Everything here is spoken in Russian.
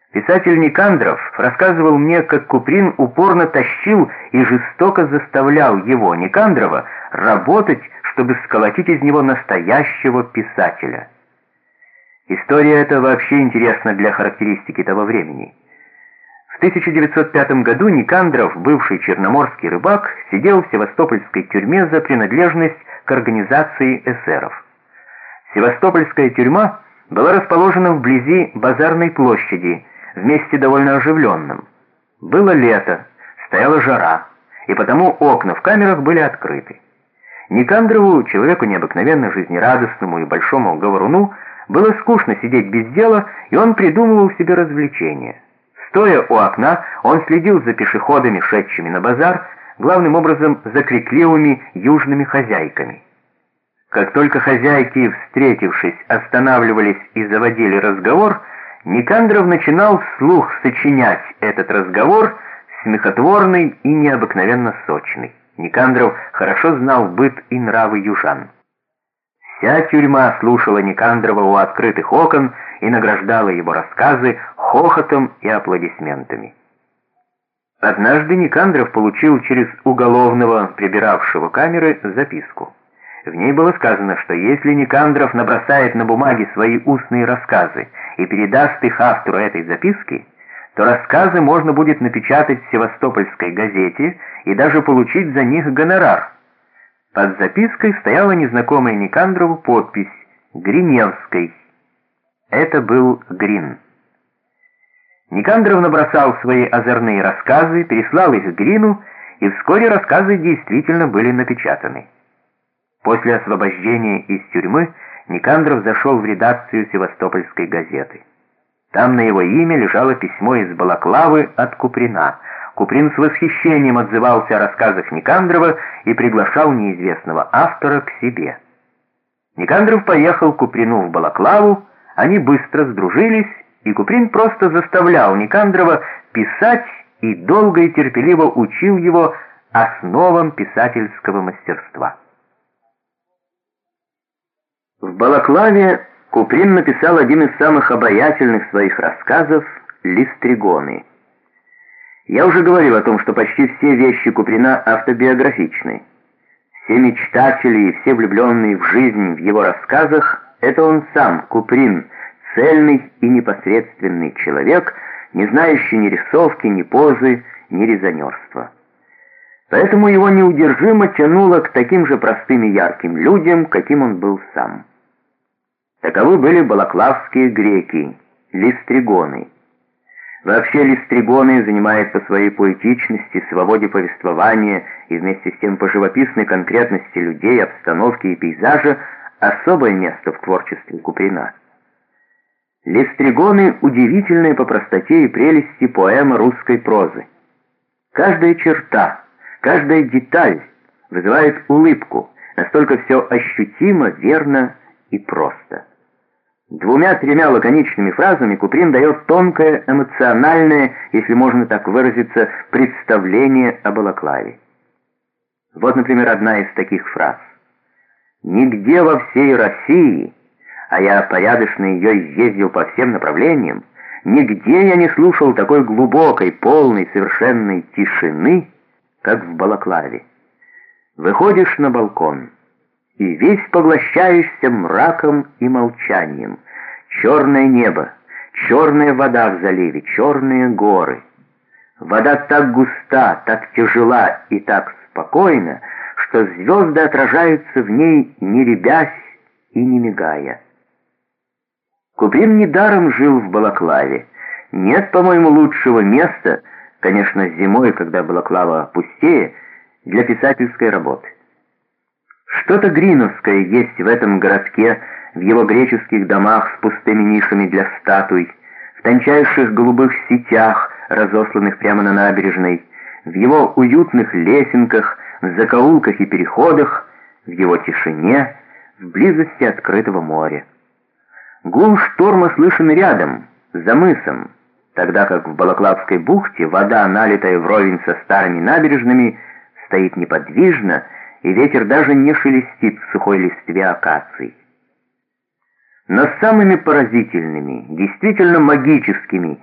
Писатель Никандров рассказывал мне, как Куприн упорно тащил и жестоко заставлял его, Никандрова, работать, чтобы сколотить из него настоящего писателя. История эта вообще интересна для характеристики того времени. В 1905 году Никандров, бывший черноморский рыбак, сидел в севастопольской тюрьме за принадлежность к организации эсеров. Севастопольская тюрьма была расположена вблизи Базарной площади, в месте довольно оживленном. Было лето, стояла жара, и потому окна в камерах были открыты. Никандрову, человеку необыкновенно жизнерадостному и большому говоруну, было скучно сидеть без дела, и он придумывал себе развлечения. Стоя у окна, он следил за пешеходами, шедшими на базар, главным образом за крикливыми южными хозяйками. Как только хозяйки, встретившись, останавливались и заводили разговор, Никандров начинал вслух сочинять этот разговор, смехотворный и необыкновенно сочный. Никандров хорошо знал быт и нравы южан. Вся тюрьма слушала Никандрова у открытых окон и награждала его рассказы хохотом и аплодисментами. Однажды Никандров получил через уголовного, прибиравшего камеры, записку. В ней было сказано, что если Никандров набросает на бумаге свои устные рассказы и передаст их автору этой записки, то рассказы можно будет напечатать в севастопольской газете и даже получить за них гонорар. Под запиской стояла незнакомая Никандрову подпись «Гриневской». Это был Грин. Никандров набросал свои озорные рассказы, переслал их Грину, и вскоре рассказы действительно были напечатаны. После освобождения из тюрьмы Никандров зашел в редакцию севастопольской газеты. Там на его имя лежало письмо из Балаклавы от Куприна. Куприн с восхищением отзывался о рассказах Никандрова и приглашал неизвестного автора к себе. Никандров поехал к Куприну в Балаклаву, они быстро сдружились, и Куприн просто заставлял Никандрова писать и долго и терпеливо учил его основам писательского мастерства. В Балаклаве Куприн написал один из самых обаятельных своих рассказов «Листригоны». Я уже говорил о том, что почти все вещи Куприна автобиографичны. Все мечтатели и все влюбленные в жизнь в его рассказах — это он сам, Куприн, цельный и непосредственный человек, не знающий ни рисовки, ни позы, ни резонерства. Поэтому его неудержимо тянуло к таким же простым и ярким людям, каким он был сам. Таковы были балаклавские греки, листригоны. Вообще листригоны занимают по своей поэтичности, свободе повествования и вместе с тем по живописной конкретности людей, обстановки и пейзажа особое место в творчестве Куприна. Листригоны — удивительная по простоте и прелести поэма русской прозы. Каждая черта, каждая деталь вызывает улыбку, настолько все ощутимо, верно и просто. Двумя-тремя лаконичными фразами Куприн дает тонкое, эмоциональное, если можно так выразиться, представление о Балаклаве. Вот, например, одна из таких фраз. «Нигде во всей России, а я порядочно ее изъездил по всем направлениям, нигде я не слушал такой глубокой, полной, совершенной тишины, как в Балаклаве. Выходишь на балкон и весь поглощаешься мраком и молчанием. Черное небо, черная вода в заливе, черные горы. Вода так густа, так тяжела и так спокойна, что звезды отражаются в ней, не рябясь и не мигая». Куприн недаром жил в Балаклаве. Нет, по-моему, лучшего места, конечно, зимой, когда Балаклава пустее, для писательской работы. Что-то гриновское есть в этом городке, в его греческих домах с пустыми нишами для статуй, в тончайших голубых сетях, разосланных прямо на набережной, в его уютных лесенках, в закоулках и переходах, в его тишине, в близости открытого моря. Гул шторма слышен рядом, за мысом, тогда как в Балаклавской бухте вода, налитая вровень со старыми набережными, стоит неподвижно, и ветер даже не шелестит в сухой листве акаций. Но самыми поразительными, действительно магическими